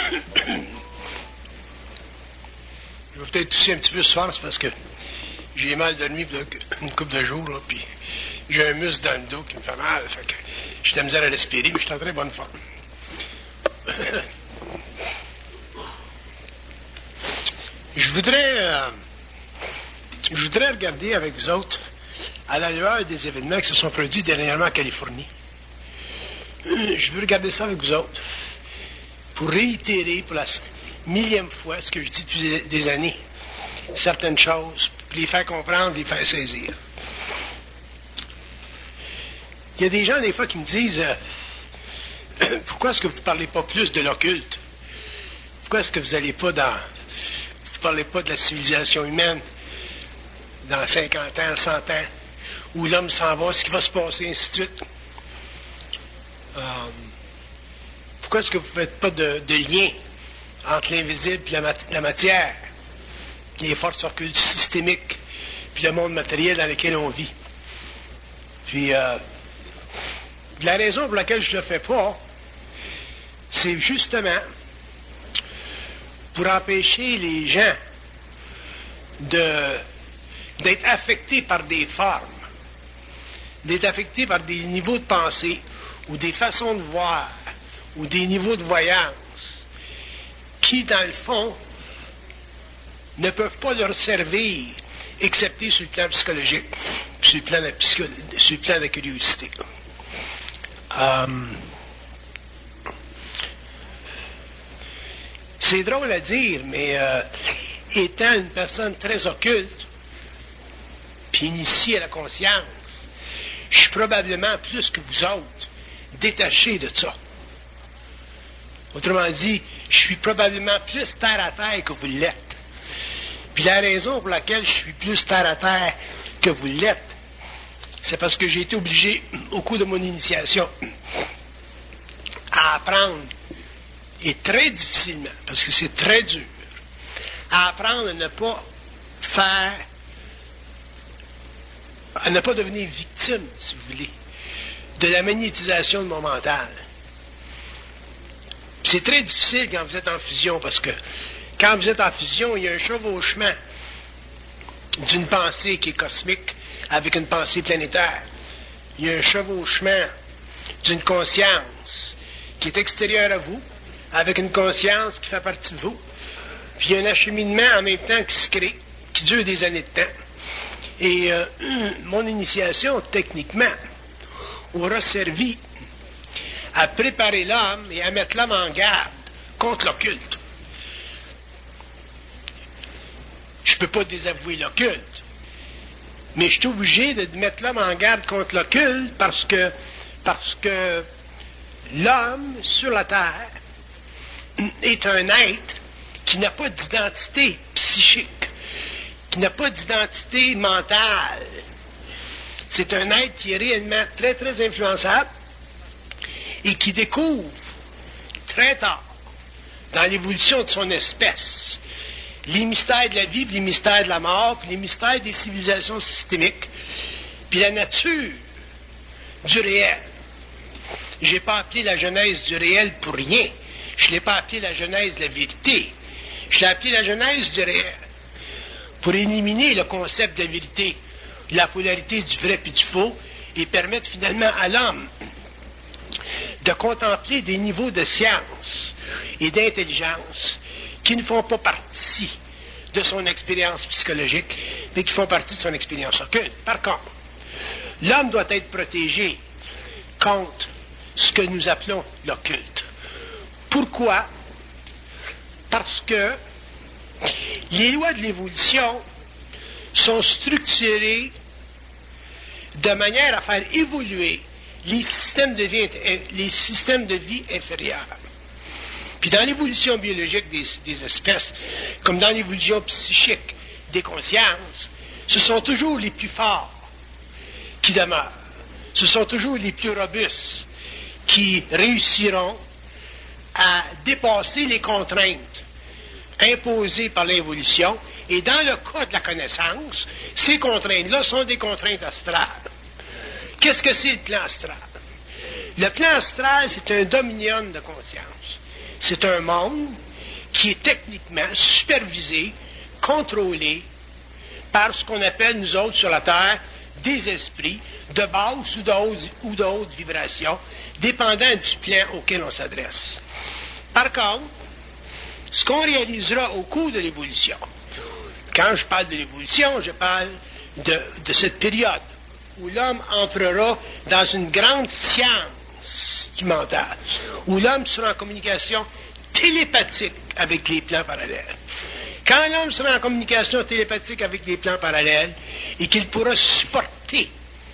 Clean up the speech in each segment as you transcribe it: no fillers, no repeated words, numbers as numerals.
Je vais peut-être tousser un petit peu ce soir, c'est parce que j'ai mal dormi une couple de jours, là, puis j'ai un muscle dans le dos qui me fait mal, fait que j'ai de la misère à respirer, mais je suis en très bonne forme. Je voudrais regarder avec vous autres, à la lueur des événements qui se sont produits dernièrement en Californie. Je veux regarder ça avec vous autres pour réitérer pour la millième fois ce que je dis depuis des années. Certaines choses, pour les faire comprendre, les faire saisir. Il y a des gens, des fois, qui me disent pourquoi est-ce que vous ne parlez pas plus de l'occulte? Pourquoi est-ce que vous n'allez pas dans... Vous ne parlez pas de la civilisation humaine dans 50 ans, 100 ans, où l'homme s'en va, ce qui va se passer, ainsi de suite. Pourquoi est-ce que vous ne faites pas de lien entre l'invisible et la matière, les forces occultes systémiques, puis le monde matériel dans lequel on vit? Puis, la raison pour laquelle je ne le fais pas, c'est justement pour empêcher les gens d'être affectés par des formes, d'être affectés par des niveaux de pensée, ou des façons de voir, ou des niveaux de voyance, qui, dans le fond, ne peuvent pas leur servir, excepté sur le plan psychologique, sur le plan de la curiosité. C'est drôle à dire, mais étant une personne très occulte, puis initiée à la conscience, je suis probablement plus que vous autres détaché de ça. Autrement dit, je suis probablement plus terre à terre que vous l'êtes. Puis la raison pour laquelle je suis plus terre à terre que vous l'êtes, c'est parce que j'ai été obligé, au cours de mon initiation, à apprendre, et très difficilement, parce que c'est très dur, à apprendre à ne pas devenir victime, si vous voulez, de la magnétisation de mon mental. C'est très difficile quand vous êtes en fusion, parce que quand vous êtes en fusion, il y a un chevauchement d'une pensée qui est cosmique avec une pensée planétaire. Il y a un chevauchement d'une conscience qui est extérieure à vous, avec une conscience qui fait partie de vous. Puis il y a un acheminement en même temps qui se crée, qui dure des années de temps. Et mon initiation, techniquement, aura servi à préparer l'homme et à mettre l'homme en garde contre l'occulte. Je ne peux pas désavouer l'occulte, mais je suis obligé de mettre l'homme en garde contre l'occulte parce que l'homme sur la terre est un être qui n'a pas d'identité psychique, qui n'a pas d'identité mentale. C'est un être qui est réellement très, très influençable et qui découvre très tard, dans l'évolution de son espèce, les mystères de la vie, puis les mystères de la mort, puis les mystères des civilisations systémiques, puis la nature du réel. Je n'ai pas appelé la genèse du réel pour rien. Je ne l'ai pas appelé la genèse de la vérité. Je l'ai appelé la genèse du réel pour éliminer le concept de la vérité, de la polarité du vrai et du faux, et permettre finalement à l'homme de contempler des niveaux de science et d'intelligence qui ne font pas partie de son expérience psychologique, mais qui font partie de son expérience occulte. Par contre, l'homme doit être protégé contre ce que nous appelons l'occulte. Pourquoi? Parce que les lois de l'évolution sont structurées de manière à faire évoluer les systèmes de vie inférieurs. Puis dans l'évolution biologique des espèces, comme dans l'évolution psychique des consciences, ce sont toujours les plus forts qui demeurent. Ce sont toujours les plus robustes qui réussiront à dépasser les contraintes imposées par l'évolution. Et dans le cas de la connaissance, ces contraintes-là sont des contraintes astrales. Qu'est-ce que c'est le plan astral? Le plan astral, c'est un dominion de conscience. C'est un monde qui est techniquement supervisé, contrôlé par ce qu'on appelle, nous autres, sur la Terre, des esprits de basse ou de haute vibration, dépendant du plan auquel on s'adresse. Par contre, ce qu'on réalisera au cours de l'évolution, quand je parle de l'évolution, je parle de cette période où l'homme entrera dans une grande science du mental, où l'homme sera en communication télépathique avec les plans parallèles. Quand l'homme sera en communication télépathique avec les plans parallèles et qu'il pourra supporter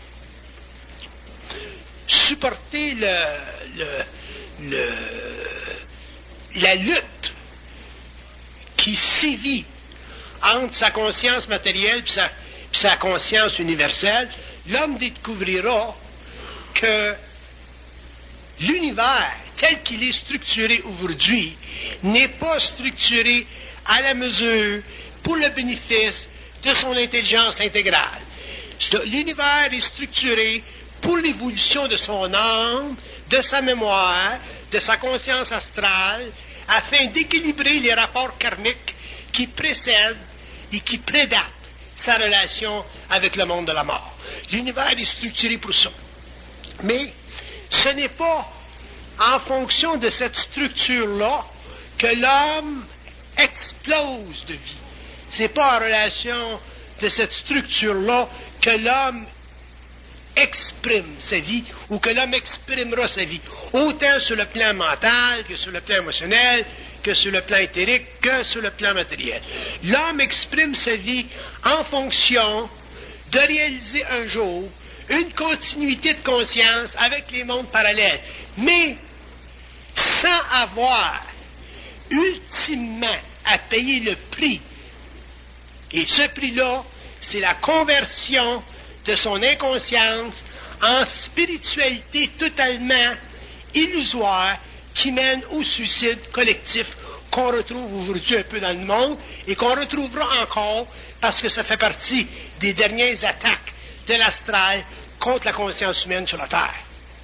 la lutte qui sévit entre sa conscience matérielle et sa conscience universelle, l'homme découvrira que l'univers tel qu'il est structuré aujourd'hui n'est pas structuré à la mesure pour le bénéfice de son intelligence intégrale. L'univers est structuré pour l'évolution de son âme, de sa mémoire, de sa conscience astrale, afin d'équilibrer les rapports karmiques qui précèdent et qui prédatent sa relation avec le monde de la mort. L'univers est structuré pour ça. Mais ce n'est pas en fonction de cette structure-là que l'homme explose de vie. Ce n'est pas en relation de cette structure-là que l'homme exprime sa vie ou que l'homme exprimera sa vie, autant sur le plan mental que sur le plan émotionnel, que sur le plan éthérique, que sur le plan matériel. L'homme exprime sa vie en fonction de réaliser un jour une continuité de conscience avec les mondes parallèles, mais sans avoir ultimement à payer le prix. Et ce prix-là, c'est la conversion de son inconscience en spiritualité totalement illusoire qui mène au suicide collectif qu'on retrouve aujourd'hui un peu dans le monde et qu'on retrouvera encore parce que ça fait partie des dernières attaques de l'astral contre la conscience humaine sur la Terre.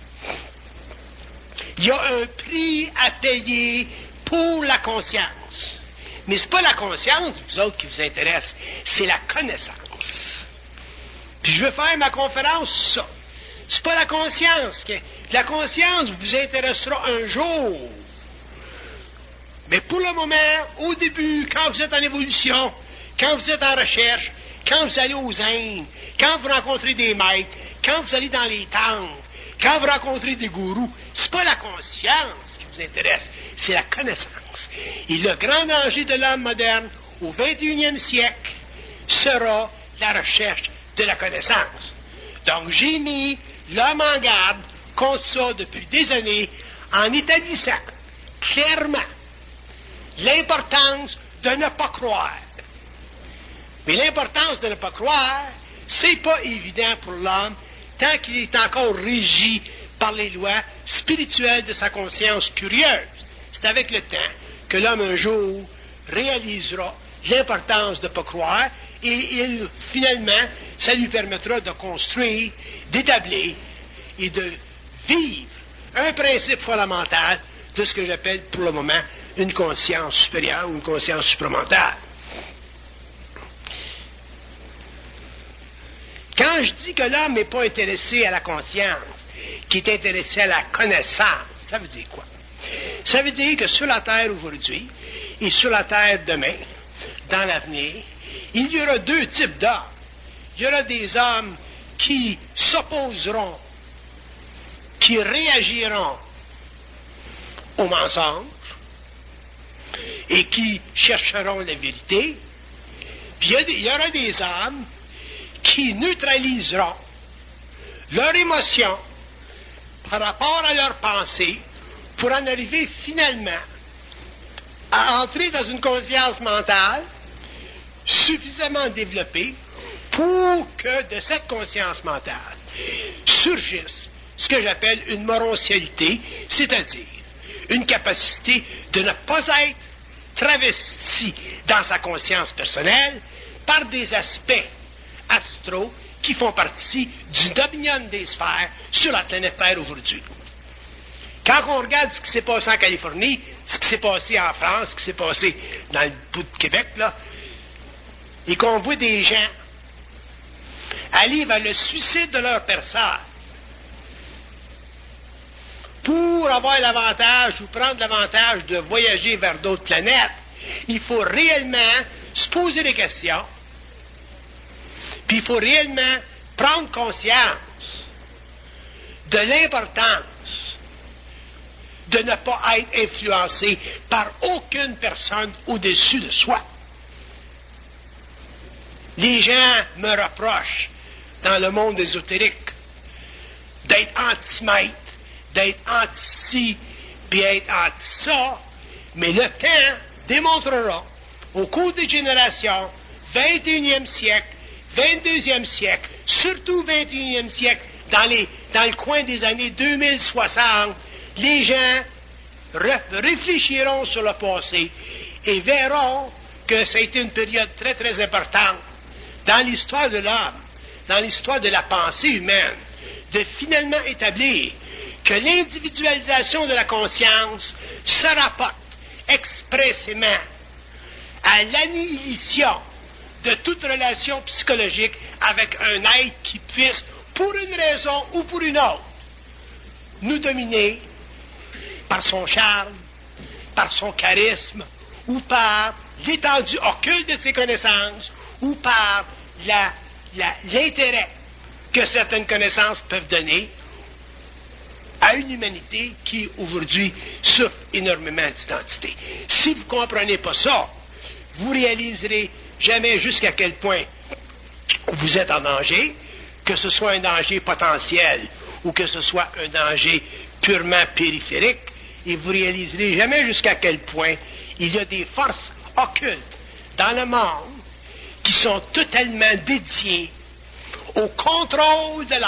Il y a un prix à payer pour la conscience. Mais ce n'est pas la conscience, vous autres, qui vous intéresse, c'est la connaissance. Puis je veux faire ma conférence sur ça. C'est pas la conscience. La conscience vous intéressera un jour. Mais pour le moment, au début, quand vous êtes en évolution, quand vous êtes en recherche, quand vous allez aux Indes, quand vous rencontrez des maîtres, quand vous allez dans les temples, quand vous rencontrez des gourous, c'est pas la conscience qui vous intéresse, c'est la connaissance. Et le grand danger de l'homme moderne au 21e siècle sera la recherche de la connaissance. Donc, j'ai mis l'homme en garde contre ça depuis des années en établissant clairement l'importance de ne pas croire. Mais l'importance de ne pas croire, c'est pas évident pour l'homme tant qu'il est encore régi par les lois spirituelles de sa conscience curieuse. C'est avec le temps que l'homme un jour réalisera l'importance de ne pas croire et finalement, ça lui permettra de construire, d'établir et de vivre un principe fondamental de ce que j'appelle pour le moment une conscience supérieure ou une conscience supramentale. Quand je dis que l'homme n'est pas intéressé à la conscience, qu'il est intéressé à la connaissance, ça veut dire quoi? Ça veut dire que sur la Terre aujourd'hui et sur la Terre demain, dans l'avenir, il y aura deux types d'hommes. Il y aura des hommes qui s'opposeront, qui réagiront au mensonge et qui chercheront la vérité. Puis il y aura des hommes qui neutraliseront leur émotion par rapport à leur pensée pour en arriver finalement à entrer dans une conscience mentale suffisamment développée pour que de cette conscience mentale surgisse ce que j'appelle une morontialité, c'est-à-dire une capacité de ne pas être travesti dans sa conscience personnelle par des aspects astraux qui font partie du dominion des sphères sur la planète Terre aujourd'hui. Quand on regarde ce qui s'est passé en Californie, ce qui s'est passé en France, ce qui s'est passé dans le bout de Québec, là, et qu'on voit des gens aller vers le suicide de leur personne pour avoir l'avantage ou prendre l'avantage de voyager vers d'autres planètes, il faut réellement se poser des questions, puis il faut réellement prendre conscience de l'importance de ne pas être influencé par aucune personne au-dessus de soi. Les gens me reprochent, dans le monde ésotérique, d'être anti-maître, d'être anti-ci, puis être anti-ça, mais le temps démontrera, au cours des générations, 21e siècle, 22e siècle, surtout 21e siècle, dans le coin des années 2060, les gens réfléchiront sur le passé et verront que ça a été une période très, très importante dans l'histoire de l'homme, dans l'histoire de la pensée humaine, de finalement établir que l'individualisation de la conscience se rapporte expressément à l'annihilation de toute relation psychologique avec un être qui puisse, pour une raison ou pour une autre, nous dominer par son charme, par son charisme, ou par l'étendue occulte de ses connaissances, ou par l'intérêt que certaines connaissances peuvent donner à une humanité qui, aujourd'hui, souffre énormément d'identité. Si vous ne comprenez pas ça, vous réaliserez jamais jusqu'à quel point vous êtes en danger, que ce soit un danger potentiel ou que ce soit un danger purement périphérique, et vous réaliserez jamais jusqu'à quel point il y a des forces occultes dans le monde qui sont totalement dédiées au contrôle de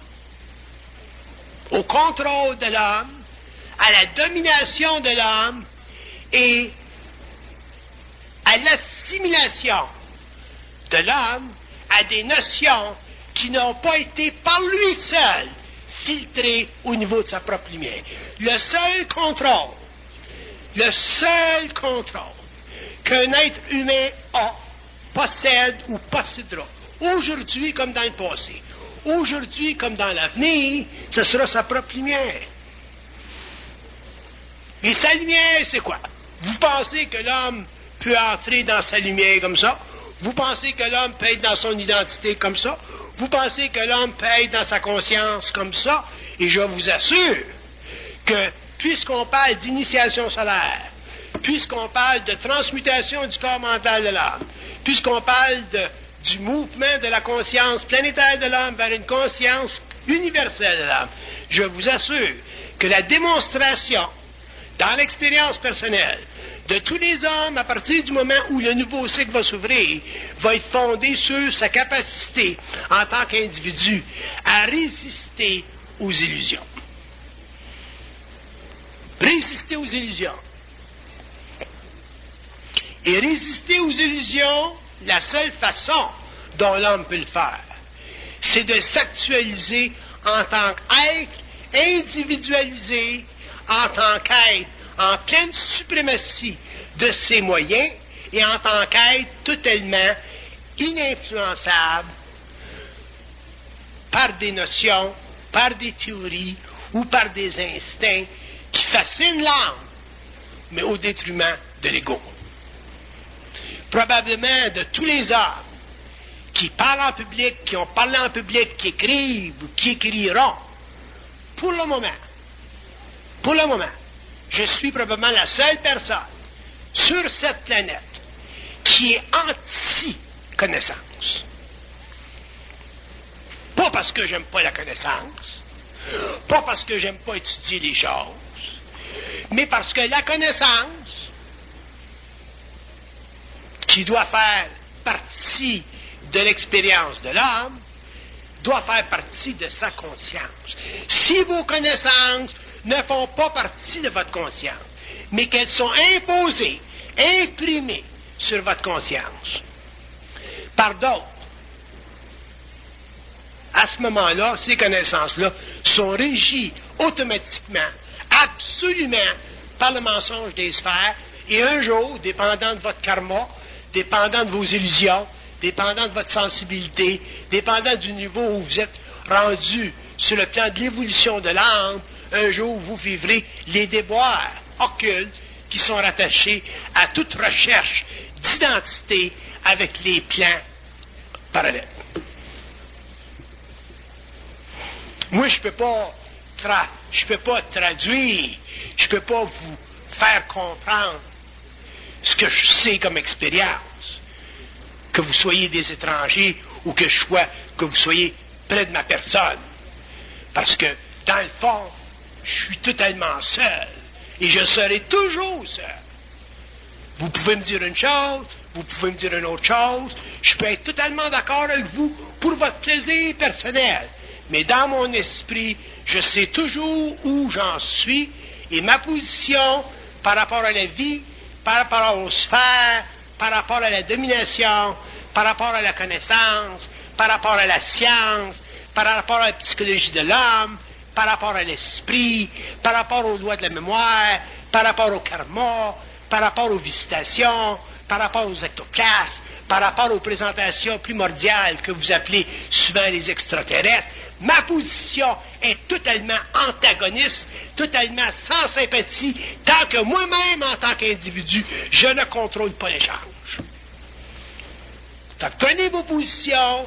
l'homme, à la domination de l'homme et à l'assimilation de l'homme à des notions qui n'ont pas été par lui seul filtrées au niveau de sa propre lumière. Le seul contrôle qu'un être humain possède ou possédera, aujourd'hui comme dans le passé, aujourd'hui comme dans l'avenir, ce sera sa propre lumière. Et sa lumière, c'est quoi? Vous pensez que l'homme peut entrer dans sa lumière comme ça? Vous pensez que l'homme peut être dans son identité comme ça? Vous pensez que l'homme peut être dans sa conscience comme ça? Et je vous assure que, puisqu'on parle d'initiation solaire, puisqu'on parle de transmutation du corps mental de l'homme, puisqu'on parle du mouvement de la conscience planétaire de l'homme vers une conscience universelle de l'homme, je vous assure que la démonstration dans l'expérience personnelle de tous les hommes, à partir du moment où le nouveau cycle va s'ouvrir, va être fondé sur sa capacité, en tant qu'individu, à résister aux illusions. Résister aux illusions. Et résister aux illusions, la seule façon dont l'homme peut le faire, c'est de s'actualiser en tant qu'être individualisé, en tant qu'être en pleine suprématie de ses moyens et en tant qu'être totalement ininfluençable par des notions, par des théories ou par des instincts qui fascinent l'âme, mais au détriment de l'ego. Probablement de tous les hommes qui parlent en public, qui ont parlé en public, qui écrivent ou qui écriront, pour le moment, je suis probablement la seule personne sur cette planète qui est anti-connaissance. Pas parce que j'aime pas la connaissance, pas parce que j'aime pas étudier les choses, mais parce que la connaissance, qui doit faire partie de l'expérience de l'homme, doit faire partie de sa conscience. Si vos connaissances ne font pas partie de votre conscience, mais qu'elles sont imposées, imprimées sur votre conscience par d'autres, à ce moment-là, ces connaissances-là sont régies automatiquement absolument par le mensonge des sphères, et un jour, dépendant de votre karma, dépendant de vos illusions, dépendant de votre sensibilité, dépendant du niveau où vous êtes rendu sur le plan de l'évolution de l'âme, un jour vous vivrez les déboires occultes qui sont rattachés à toute recherche d'identité avec les plans parallèles. Moi, je peux pas traduire, je peux pas vous faire comprendre ce que je sais comme expérience, que vous soyez des étrangers ou que vous soyez près de ma personne. Parce que, dans le fond, je suis totalement seul et je serai toujours seul. Vous pouvez me dire une chose, vous pouvez me dire une autre chose, je peux être totalement d'accord avec vous pour votre plaisir personnel. Mais dans mon esprit, je sais toujours où j'en suis et ma position par rapport à la vie, par rapport aux sphères, par rapport à la domination, par rapport à la connaissance, par rapport à la science, par rapport à la psychologie de l'homme, par rapport à l'esprit, par rapport aux lois de la mémoire, par rapport au karma, par rapport aux visitations, par rapport aux ectoplasmes, par rapport aux présentations primordiales que vous appelez souvent les extraterrestres. Ma position est totalement antagoniste, totalement sans sympathie, tant que moi-même, en tant qu'individu, je ne contrôle pas l'échange. Donc, prenez vos positions,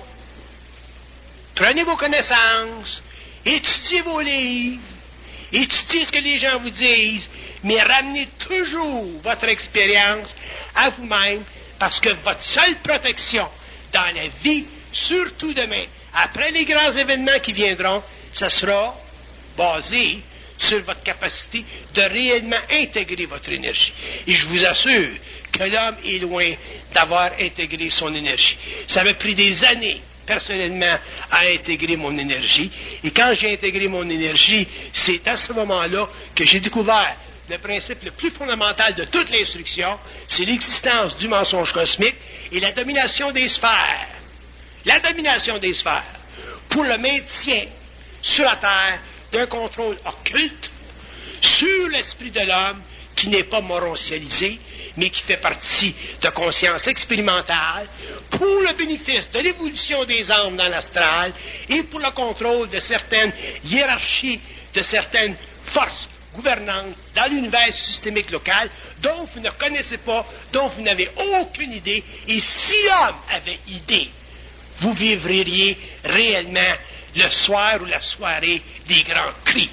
prenez vos connaissances, étudiez vos livres, étudiez ce que les gens vous disent, mais ramenez toujours votre expérience à vous-même, parce que votre seule protection dans la vie, surtout demain, après les grands événements qui viendront, ça sera basé sur votre capacité de réellement intégrer votre énergie. Et je vous assure que l'homme est loin d'avoir intégré son énergie. Ça m'a pris des années, personnellement, à intégrer mon énergie. Et quand j'ai intégré mon énergie, c'est à ce moment-là que j'ai découvert le principe le plus fondamental de toute l'instruction, c'est l'existence du mensonge cosmique et la domination des sphères. La domination des sphères pour le maintien sur la Terre d'un contrôle occulte sur l'esprit de l'homme qui n'est pas moroncialisé, mais qui fait partie de conscience expérimentale pour le bénéfice de l'évolution des âmes dans l'astral et pour le contrôle de certaines hiérarchies, de certaines forces gouvernantes dans l'univers systémique local dont vous ne connaissez pas, dont vous n'avez aucune idée. Et si l'homme avait idée, vous vivriez réellement le soir ou la soirée des grands cris.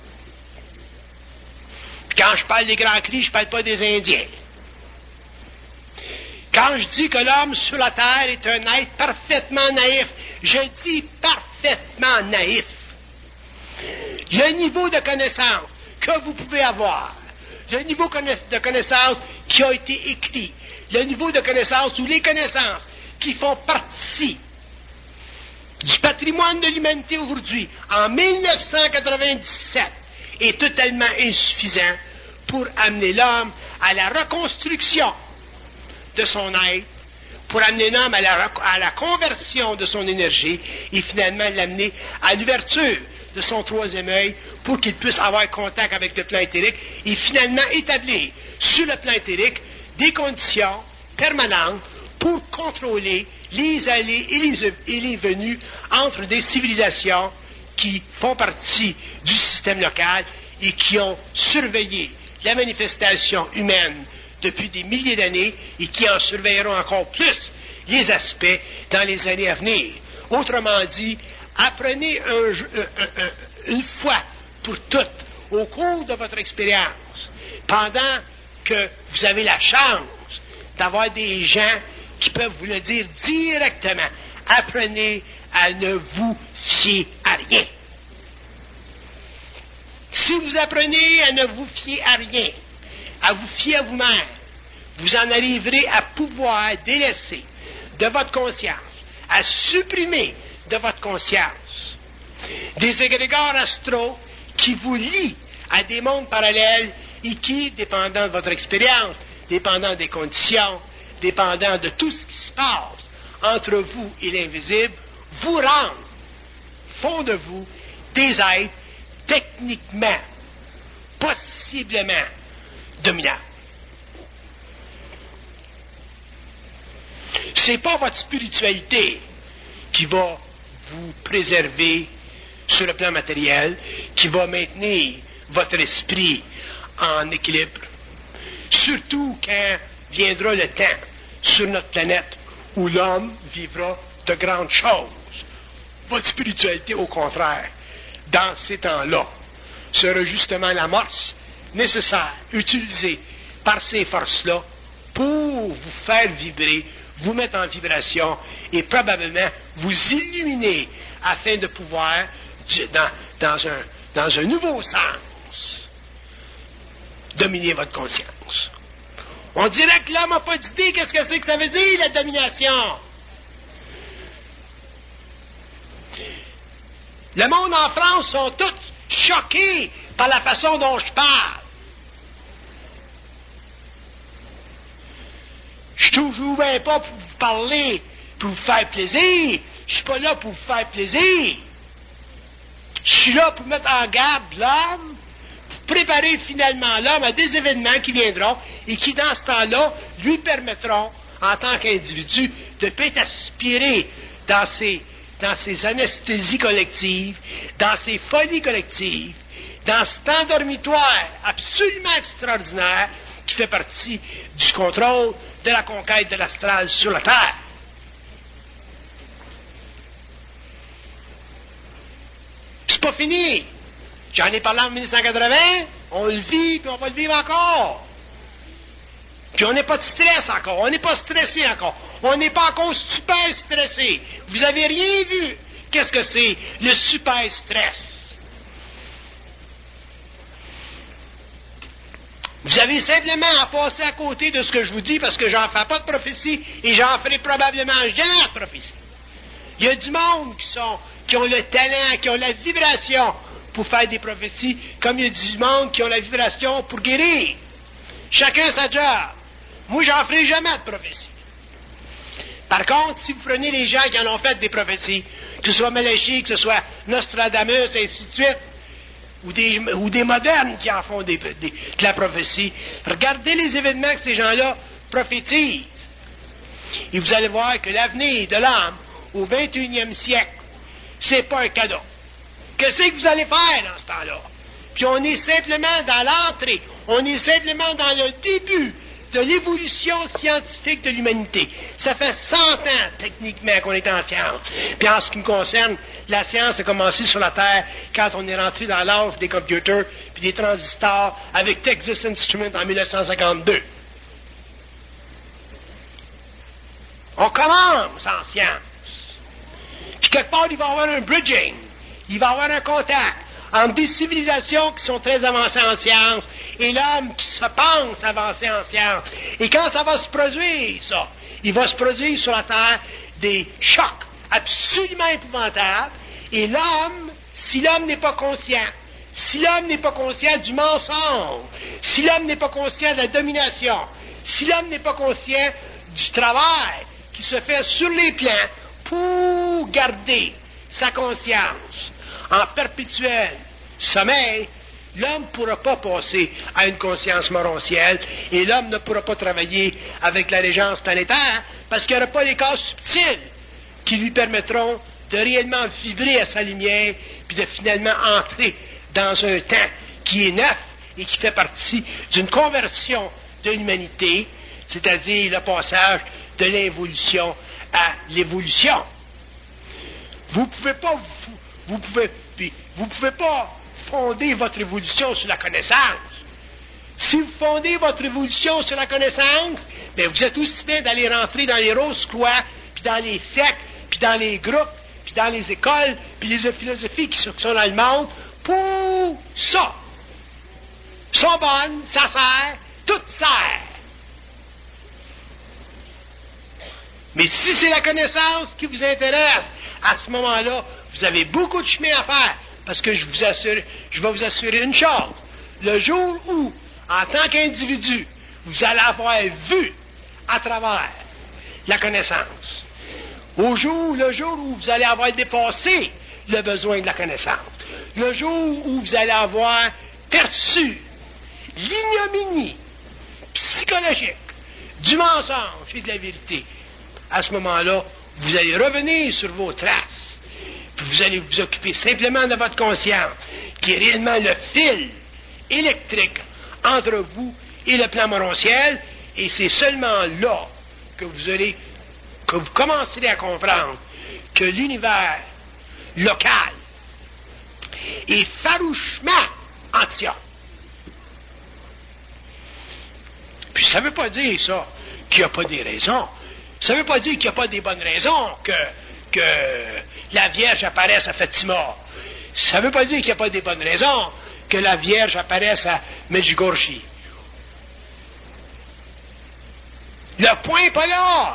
Quand je parle des grands cris, je ne parle pas des Indiens. Quand je dis que l'homme sur la terre est un être parfaitement naïf, je dis parfaitement naïf. Le niveau de connaissance que vous pouvez avoir, le niveau de connaissance qui a été écrit, le niveau de connaissance ou les connaissances qui font partie du patrimoine de l'humanité aujourd'hui, en 1997, est totalement insuffisant pour amener l'homme à la reconstruction de son être, pour amener l'homme à la conversion de son énergie et finalement l'amener à l'ouverture de son troisième œil pour qu'il puisse avoir contact avec le plan éthérique et finalement établir sur le plan éthérique des conditions permanentes pour contrôler les allées et les venues entre des civilisations qui font partie du système local et qui ont surveillé la manifestation humaine depuis des milliers d'années et qui en surveilleront encore plus les aspects dans les années à venir. Autrement dit, apprenez une fois pour toutes, au cours de votre expérience, pendant que vous avez la chance d'avoir des gens qui peuvent vous le dire directement, apprenez à ne vous fier à rien. Si vous apprenez à ne vous fier à rien, à vous fier à vous-même, vous en arriverez à pouvoir délaisser de votre conscience, à supprimer de votre conscience des égrégores astraux qui vous lient à des mondes parallèles et qui, dépendant de votre expérience, dépendant des conditions, dépendant de tout ce qui se passe entre vous et l'invisible, vous rendent, font de vous des êtres techniquement possiblement dominable. C'est pas votre spiritualité qui va vous préserver sur le plan matériel, qui va maintenir votre esprit en équilibre. Surtout quand viendra le temps sur notre planète où l'homme vivra de grandes choses. Votre spiritualité, au contraire, dans ces temps-là, sera justement l'amorce nécessaire, utilisée par ces forces-là pour vous faire vibrer, vous mettre en vibration et probablement vous illuminer afin de pouvoir, dans un nouveau sens, dominer votre conscience. On dirait que l'homme n'a pas d'idée qu'est-ce que c'est que ça veut dire, la domination. Le monde en France sont tous choqués par la façon dont je parle. Je ne vous viens pas pour vous parler, pour vous faire plaisir. Je ne suis pas là pour vous faire plaisir. Je suis là pour mettre en garde l'homme, pour préparer finalement l'homme à des événements qui viendront et qui, dans ce temps-là, lui permettront, en tant qu'individu, de ne pas être aspiré dans ces anesthésies collectives, dans ces folies collectives, dans cet endormitoire absolument extraordinaire qui fait partie du contrôle de la conquête de l'astral sur la Terre. C'est pas fini. J'en ai parlé en 1980, on le vit, puis on va le vivre encore. Puis on n'est pas de stress encore, on n'est pas stressé encore, on n'est pas encore super stressé. Vous avez rien vu. Qu'est-ce que c'est, le super stress? Vous avez simplement à passer à côté de ce que je vous dis parce que j'en fais pas de prophétie et j'en ferai probablement jamais de prophétie. Il y a du monde qui ont le talent, qui ont la vibration pour faire des prophéties, comme il y a du monde qui ont la vibration pour guérir. Chacun sa job. Moi, j'en ferai jamais de prophétie. Par contre, si vous prenez les gens qui en ont fait des prophéties, que ce soit Malachi, que ce soit Nostradamus, et ainsi de suite, ou des modernes qui en font de la prophétie, regardez les événements que ces gens-là prophétisent. Et vous allez voir que l'avenir de l'homme au 21e siècle, c'est pas un cadeau. Qu'est-ce que vous allez faire dans ce temps-là? Puis on est simplement dans l'entrée, on est simplement dans le début de l'évolution scientifique de l'humanité. Ça fait 100 ans, techniquement, qu'on est en science. Puis en ce qui me concerne, la science a commencé sur la Terre quand on est rentré dans l'âge des computers puis des transistors avec Texas Instruments en 1952. On commence en science. Puis quelque part, il va y avoir un bridging. Il va y avoir un contact entre des civilisations qui sont très avancées en science et l'homme qui se pense avancé en science. Et quand ça va se produire, ça, il va se produire sur la Terre des chocs absolument épouvantables. Et l'homme, si l'homme n'est pas conscient, si l'homme n'est pas conscient du mensonge, si l'homme n'est pas conscient de la domination, si l'homme n'est pas conscient du travail qui se fait sur les plans pour garder sa conscience en perpétuel sommeil, l'homme ne pourra pas passer à une conscience moroncielle et l'homme ne pourra pas travailler avec la régence planétaire parce qu'il n'y aura pas les cas subtils qui lui permettront de réellement vibrer à sa lumière puis de finalement entrer dans un temps qui est neuf et qui fait partie d'une conversion de l'humanité, c'est-à-dire le passage de l'involution à l'évolution. Vous pouvez pas fonder votre évolution sur la connaissance. Si vous fondez votre évolution sur la connaissance, bien vous êtes aussi bien d'aller rentrer dans les rose-croix, puis dans les sectes, puis dans les groupes, puis dans les écoles, puis les philosophies qui sont dans le monde, pour ça. Sont bonnes, ça sert, tout sert. Mais si c'est la connaissance qui vous intéresse, à ce moment-là, vous avez beaucoup de chemin à faire. Parce que je vais vous assurer une chose. Le jour où, en tant qu'individu, vous allez avoir vu à travers la connaissance, le jour où vous allez avoir dépassé le besoin de la connaissance, le jour où vous allez avoir perçu l'ignominie psychologique du mensonge et de la vérité, à ce moment-là, vous allez revenir sur vos traces, puis vous allez vous occuper simplement de votre conscience, qui est réellement le fil électrique entre vous et le plan morontiel, et c'est seulement là que vous commencerez à comprendre que l'univers local est farouchement anti-homme. Puis ça ne veut pas dire ça qu'il n'y a pas des raisons. Ça ne veut pas dire qu'il n'y a pas des bonnes raisons que la Vierge apparaisse à Fatima. Ça ne veut pas dire qu'il n'y a pas des bonnes raisons que la Vierge apparaisse à Medjugorje. Le point n'est pas là.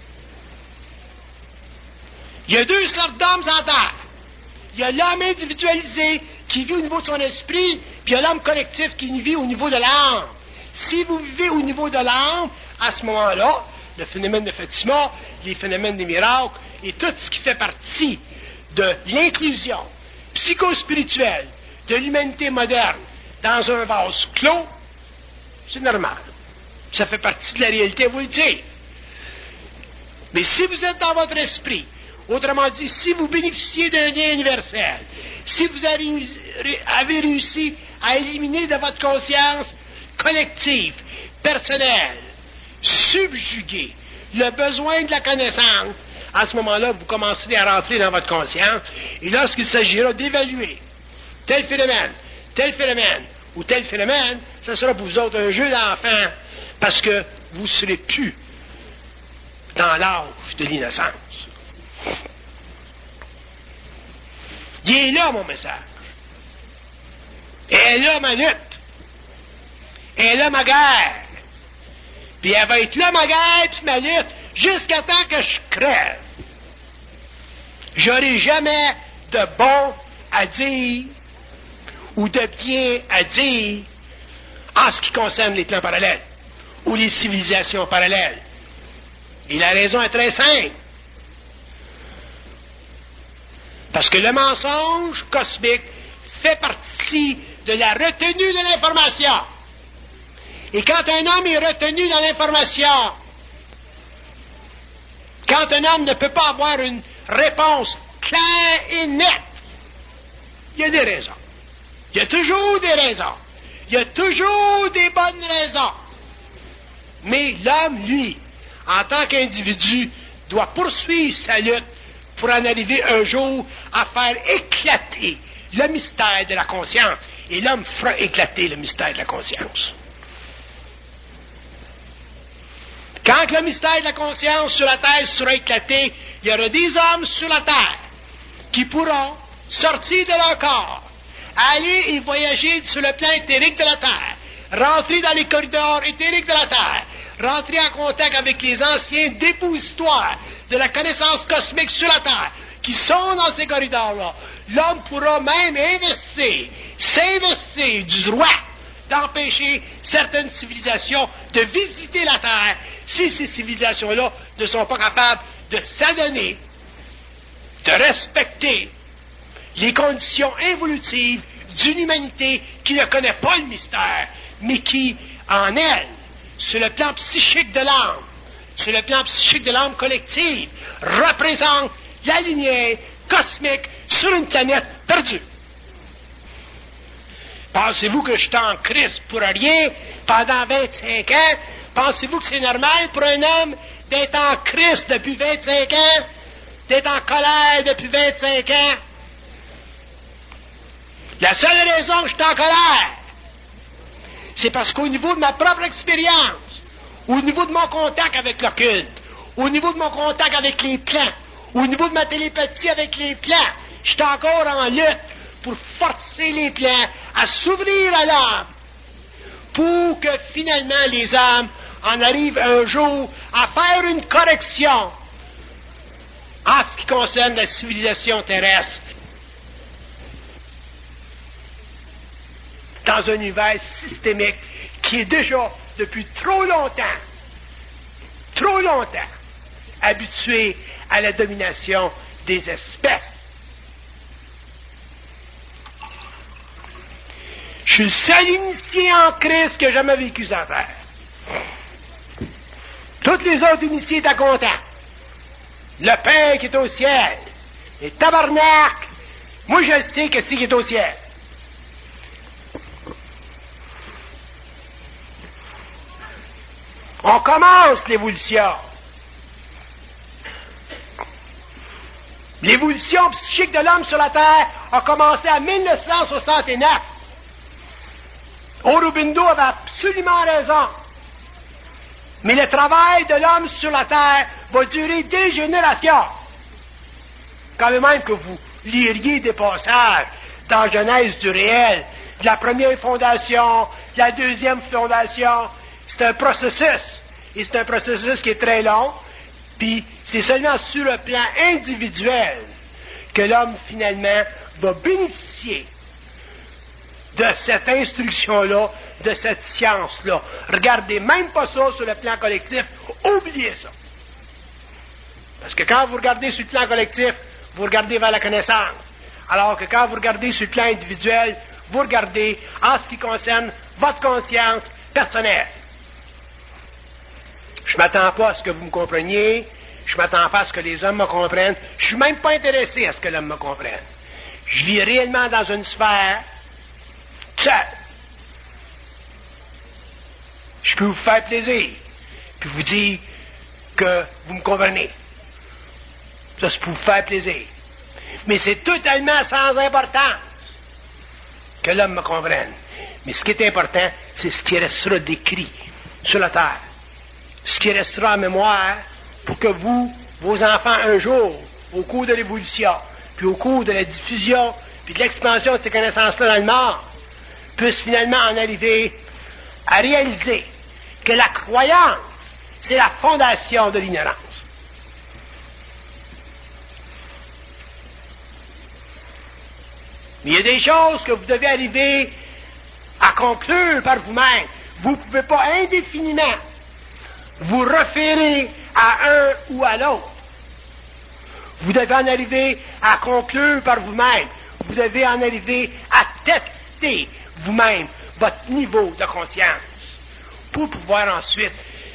Il y a deux sortes d'hommes en terre. Il y a l'homme individualisé qui vit au niveau de son esprit, puis il y a l'homme collectif qui vit au niveau de l'âme. Si vous vivez au niveau de l'âme, à ce moment-là, le phénomène de Fatima, les phénomènes des miracles, et tout ce qui fait partie de l'inclusion psychospirituelle de l'humanité moderne dans un vase clos, c'est normal. Ça fait partie de la réalité évolutive. Mais si vous êtes dans votre esprit, autrement dit, si vous bénéficiez d'un lien universel, si vous avez réussi à éliminer de votre conscience collective, personnelle, subjuguer le besoin de la connaissance, à ce moment-là, vous commencerez à rentrer dans votre conscience, et lorsqu'il s'agira d'évaluer tel phénomène, ou tel phénomène, ce sera pour vous autres un jeu d'enfant, parce que vous ne serez plus dans l'âge de l'innocence. Il est là, mon message. Et elle est là, ma lutte. Elle est là, ma guerre. Puis elle va être là, ma guerre, puis ma lutte, jusqu'à temps que je crève. J'aurai jamais de bon à dire ou de bien à dire en ce qui concerne les plans parallèles ou les civilisations parallèles. Et la raison est très simple. Parce que le mensonge cosmique fait partie de la retenue de l'information. Et quand un homme est retenu dans l'information, quand un homme ne peut pas avoir une réponse claire et nette, il y a des raisons. Il y a toujours des raisons. Il y a toujours des bonnes raisons. Mais l'homme, lui, en tant qu'individu, doit poursuivre sa lutte pour en arriver un jour à faire éclater le mystère de la conscience. Et l'homme fera éclater le mystère de la conscience. Quand le mystère de la conscience sur la terre sera éclaté, il y aura des hommes sur la terre qui pourront sortir de leur corps, aller et voyager sur le plan éthérique de la terre, rentrer dans les corridors éthériques de la terre, rentrer en contact avec les anciens dépositoires de la connaissance cosmique sur la terre, qui sont dans ces corridors-là. L'homme pourra même s'investir du droit d'empêcher certaines civilisations de visiter la Terre si ces civilisations-là ne sont pas capables de s'adonner, de respecter les conditions évolutives d'une humanité qui ne connaît pas le mystère, mais qui, en elle, sur le plan psychique de l'âme, collective, représente la lumière cosmique sur une planète perdue. Pensez-vous que je suis en crise pour rien pendant 25 ans? Pensez-vous que c'est normal pour un homme d'être en crise depuis 25 ans? D'être en colère depuis 25 ans? La seule raison que je suis en colère, c'est parce qu'au niveau de ma propre expérience, au niveau de mon contact avec l'occulte, au niveau de mon contact avec les plans, au niveau de ma télépathie avec les plans, je suis encore en lutte pour forcer les plans à s'ouvrir à l'âme, pour que finalement les âmes en arrivent un jour à faire une correction en ce qui concerne la civilisation terrestre dans un univers systémique qui est déjà depuis trop longtemps, habitué à la domination des espèces. Je suis le seul initié en Christ qui a jamais vécu sur la terre. Tous les autres initiés étaient contents. Le Père qui est au ciel. Et tabarnak, moi je sais que c'est qui est au ciel. On commence l'évolution. L'évolution psychique de l'homme sur la Terre a commencé en 1969. Aurobindo avait absolument raison. Mais le travail de l'homme sur la Terre va durer des générations. Quand même que vous liriez des passages dans Genèse du réel, de la première fondation, de la deuxième fondation, c'est un processus. Et c'est un processus qui est très long. Puis c'est seulement sur le plan individuel que l'homme, finalement, va bénéficier de cette instruction-là, de cette science-là. Regardez même pas ça sur le plan collectif. Oubliez ça. Parce que quand vous regardez sur le plan collectif, vous regardez vers la connaissance. Alors que quand vous regardez sur le plan individuel, vous regardez en ce qui concerne votre conscience personnelle. Je ne m'attends pas à ce que vous me compreniez. Je ne m'attends pas à ce que les hommes me comprennent. Je ne suis même pas intéressé à ce que l'homme me comprenne. Je vis réellement dans une sphère seul. Je peux vous faire plaisir, puis vous dire que vous me comprenez. Ça, c'est pour vous faire plaisir. Mais c'est totalement sans importance que l'homme me comprenne. Mais ce qui est important, c'est ce qui restera décrit sur la terre. Ce qui restera en mémoire pour que vous, vos enfants, un jour, au cours de l'évolution, puis au cours de la diffusion, puis de l'expansion de ces connaissances-là dans le monde, puissent finalement en arriver à réaliser que la croyance, c'est la fondation de l'ignorance. Mais il y a des choses que vous devez arriver à conclure par vous-même. Vous ne pouvez pas indéfiniment vous référer à un ou à l'autre. Vous devez en arriver à conclure par vous-même. Vous devez en arriver à tester vous-même votre niveau de conscience pour pouvoir ensuite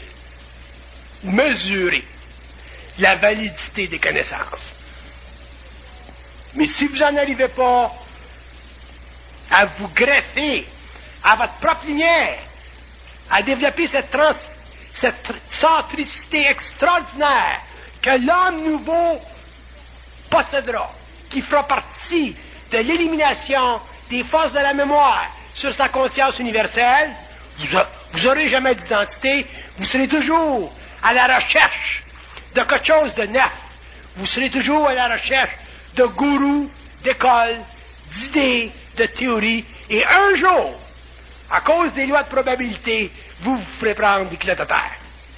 mesurer la validité des connaissances. Mais si vous n'en arrivez pas à vous greffer à votre propre lumière, à développer cette centricité extraordinaire que l'homme nouveau possédera, qui fera partie de l'élimination des forces de la mémoire sur sa conscience universelle, vous n'aurez jamais d'identité, vous serez toujours à la recherche de quelque chose de neuf. Vous serez toujours à la recherche de gourous, d'écoles, d'idées, de théories, et un jour, à cause des lois de probabilité, vous ferez prendre des culottes à terre.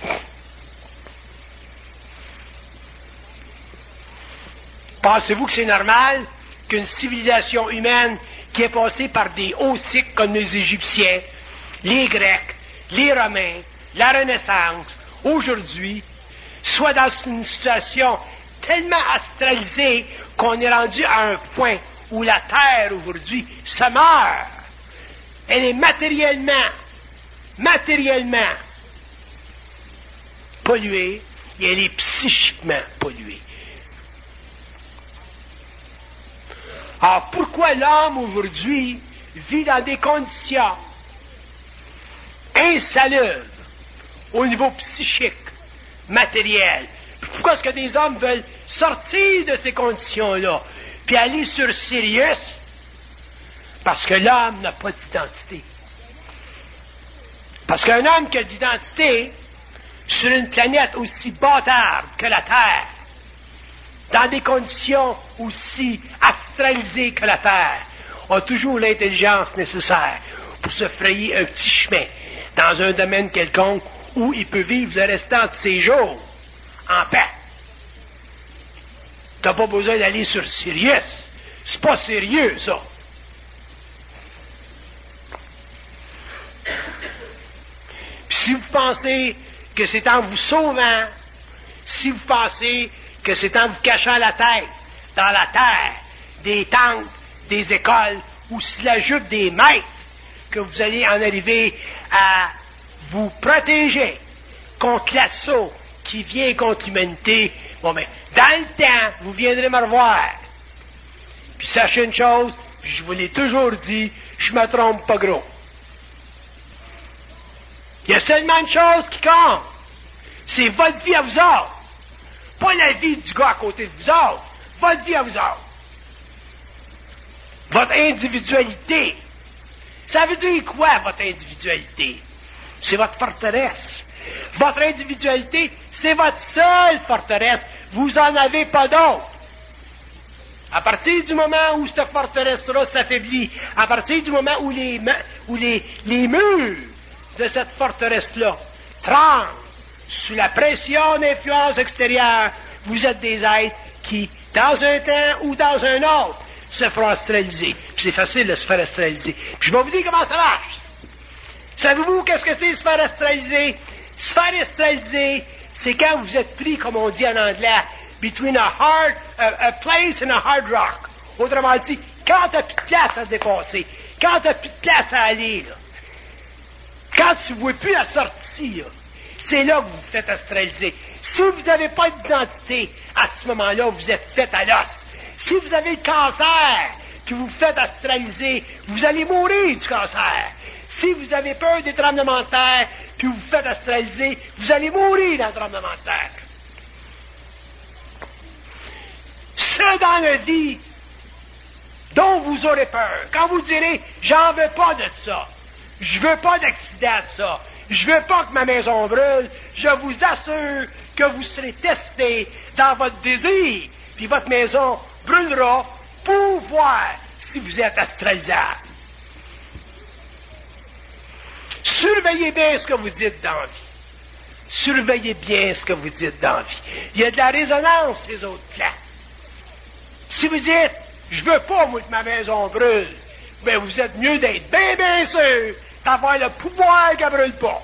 Pensez-vous que c'est normal qu'une civilisation humaine qui est passée par des hauts cycles comme les Égyptiens, les Grecs, les Romains, la Renaissance, aujourd'hui, soit dans une situation tellement astralisée qu'on est rendu à un point où la Terre, aujourd'hui, se meurt. Elle est matériellement polluée et elle est psychiquement polluée. Alors, pourquoi l'homme, aujourd'hui, vit dans des conditions insalubres au niveau psychique, matériel? Pourquoi est-ce que des hommes veulent sortir de ces conditions-là puis aller sur Sirius? Parce que l'homme n'a pas d'identité. Parce qu'un homme qui a d'identité sur une planète aussi bâtarde que la Terre, dans des conditions aussi astralisées que la Terre, a toujours l'intelligence nécessaire pour se frayer un petit chemin dans un domaine quelconque où il peut vivre le restant de ses jours en paix. T'as pas besoin d'aller sur Sirius. C'est pas sérieux, ça. Puis si vous pensez que c'est en vous sauvant, si vous pensez que c'est en vous cachant la tête dans la terre, des tentes, des écoles, ou s'il ajoute des maîtres que vous allez en arriver à vous protéger contre l'assaut qui vient contre l'humanité. Bon, mais dans le temps, vous viendrez me revoir. Puis sachez une chose, puis je vous l'ai toujours dit, je me trompe pas gros. Il y a seulement une chose qui compte. C'est votre vie à vous autres. Pas la vie du gars à côté de vous autres. Votre vie à vous autres. Votre individualité. Ça veut dire quoi, votre individualité? C'est votre forteresse. Votre individualité, c'est votre seule forteresse. Vous n'en avez pas d'autre. À partir du moment où cette forteresse-là s'affaiblit, à partir du moment où les murs de cette forteresse-là tremblent sous la pression d'influence extérieure, vous êtes des êtres qui, dans un temps ou dans un autre, se feront astraliser. Puis c'est facile de se faire astraliser. Puis je vais vous dire comment ça marche. Savez-vous qu'est-ce que c'est se faire astraliser? Se faire astraliser, c'est quand vous êtes pris, comme on dit en anglais, between a place and a hard rock. Autrement dit, quand tu n'as plus de place à dépasser, quand tu n'as plus de place à aller, là, quand tu ne vois plus la sortie, là, c'est là que vous vous faites astraliser. Si vous n'avez pas d'identité, à ce moment-là, vous êtes fait à l'os. Si vous avez le cancer, que vous vous faites astraliser, vous allez mourir du cancer. Si vous avez peur des tremblements de terre, puis vous vous faites astraliser, vous allez mourir dans le tremblement de terre. Ce dans la vie dont vous aurez peur, quand vous direz « j'en veux pas de ça », « je veux pas d'accident de ça », « je veux pas que ma maison brûle », je vous assure que vous serez testé dans votre désir, puis votre maison brûlera pour voir si vous êtes astralisable. Surveillez bien ce que vous dites dans la vie. Surveillez bien ce que vous dites dans la vie. Il y a de la résonance, les autres plans. Si vous dites, je veux pas, moi, que ma maison brûle, bien, vous êtes mieux d'être bien sûr d'avoir le pouvoir qu'elle brûle pas.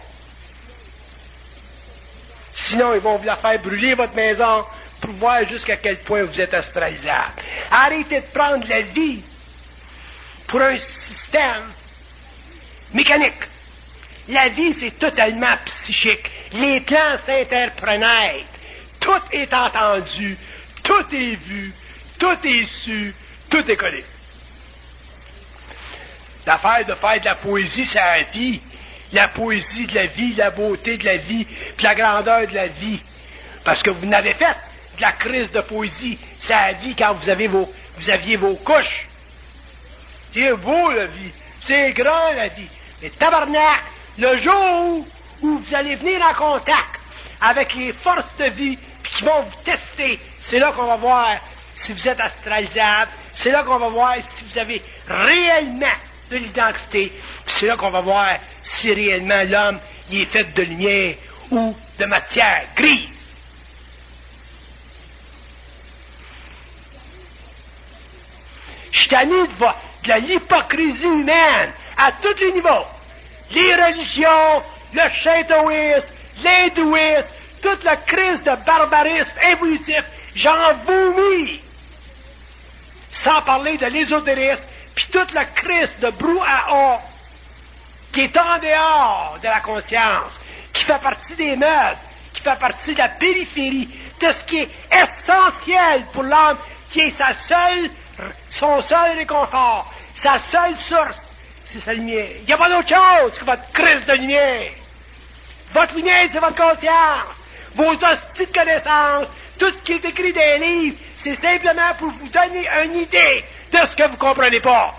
Sinon, ils vont vous la faire brûler, votre maison, pour voir jusqu'à quel point vous êtes astralisable. Arrêtez de prendre la vie pour un système mécanique. La vie, c'est totalement psychique. Les plans s'interprenent. Tout est entendu, tout est vu, tout est su, tout est connu. L'affaire de faire de la poésie, c'est la vie. La poésie de la vie, la beauté de la vie, puis la grandeur de la vie. Parce que vous n'avez fait de la crise de poésie, c'est la vie quand vous aviez vos couches. C'est beau la vie, c'est grand la vie. Mais tabarnak, le jour où vous allez venir en contact avec les forces de vie, puis qui vont vous tester, c'est là qu'on va voir si vous êtes astralisable, c'est là qu'on va voir si vous avez réellement de l'identité, puis c'est là qu'on va voir si réellement l'homme il est fait de lumière ou de matière grise. Je suis tanné de la l'hypocrisie humaine à tous les niveaux. Les religions, le shintoïsme, l'hindouisme, toute la crise de barbarisme évolutif, j'en vomis. Sans parler de l'ésotérisme, puis toute la crise de brouhaha qui est en dehors de la conscience, qui fait partie des meubles, qui fait partie de la périphérie, de ce qui est essentiel pour l'homme, qui est son seul réconfort, sa seule source, c'est sa lumière. Il n'y a pas d'autre chose que votre crise de lumière. Votre lumière, c'est votre conscience. Vos hosties de connaissances, tout ce qui est écrit dans les livres, c'est simplement pour vous donner une idée de ce que vous ne comprenez pas.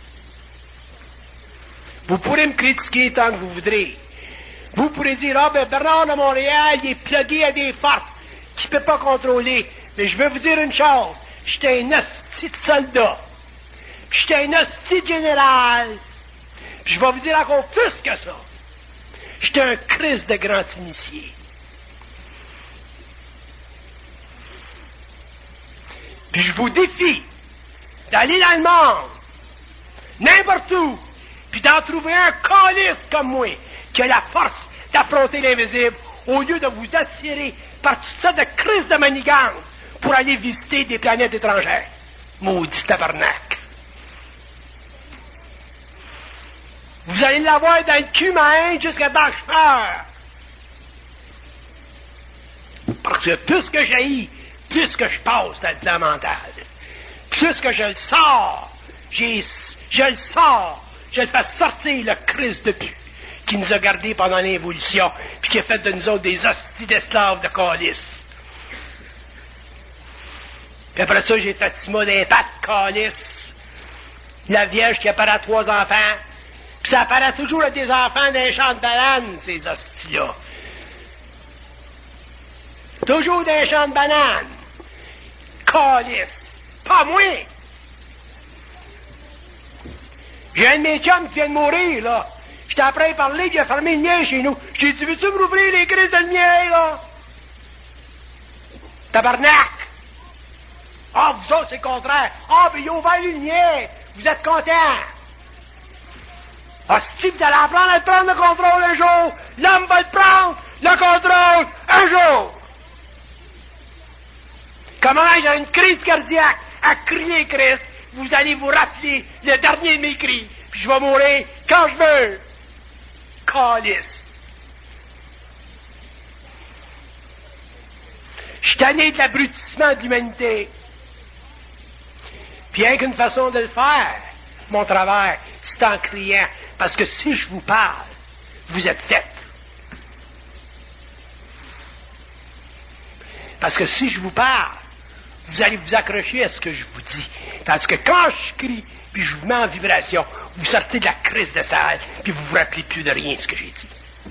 Vous pourrez me critiquer tant que vous voudrez. Vous pourrez dire, Bernard de Montréal, il est plugué à des forces qu'il ne peut pas contrôler. Mais je vais vous dire une chose, j'étais un hostie de soldat. Puis j'étais un hostie de général. Puis je vais vous dire encore plus que ça. J'étais un Christ de grand initié. Puis je vous défie d'aller dans le monde, n'importe où, puis d'en trouver un caliste comme moi, qui a la force d'affronter l'invisible, au lieu de vous attirer par toutes sortes de crises de manigance pour aller visiter des planètes étrangères. Maudit tabarnak. Vous allez l'avoir dans le cul même jusqu'à dans le chemin. Parce que plus que j'haïs, plus que je passe dans le plan mental. Plus que je le sors, je le sors, je le fais sortir le Christ de pu qui nous a gardés pendant l'évolution, puis qui a fait de nous autres des hosties d'esclaves de calice. Puis après ça, j'ai fait Fatima des pattes calice, la Vierge qui apparaît à 3 enfants, puis ça apparaît toujours à des enfants d'un champ de bananes, ces hosties-là. Toujours d'un champ de bananes. Calice. Pas moi. J'ai un de mes chums qui vient de mourir, là. J'étais après à parler, il a fermé le mien chez nous. J'ai dit, veux-tu me rouvrir les crises de le mien, là? Tabarnak! Ah, vous autres, c'est le contraire. Ah, ben, il a ouvert le mien. Vous êtes contents. Ah, si vous allez apprendre à le prendre le contrôle un jour, l'homme va le prendre le contrôle un jour. Comment j'ai une crise cardiaque à crier Christ, vous allez vous rappeler le dernier de mes cris, puis je vais mourir quand je veux. Calice. Je suis tanné de l'abrutissement de l'humanité. Puis rien qu'une façon de le faire, mon travail, c'est en criant. Parce que si je vous parle, vous êtes fait. Parce que si je vous parle, vous allez vous accrocher à ce que je vous dis. Tandis que quand je crie, puis je vous mets en vibration, vous sortez de la crise de salle, puis vous vous rappelez plus de rien de ce que j'ai dit.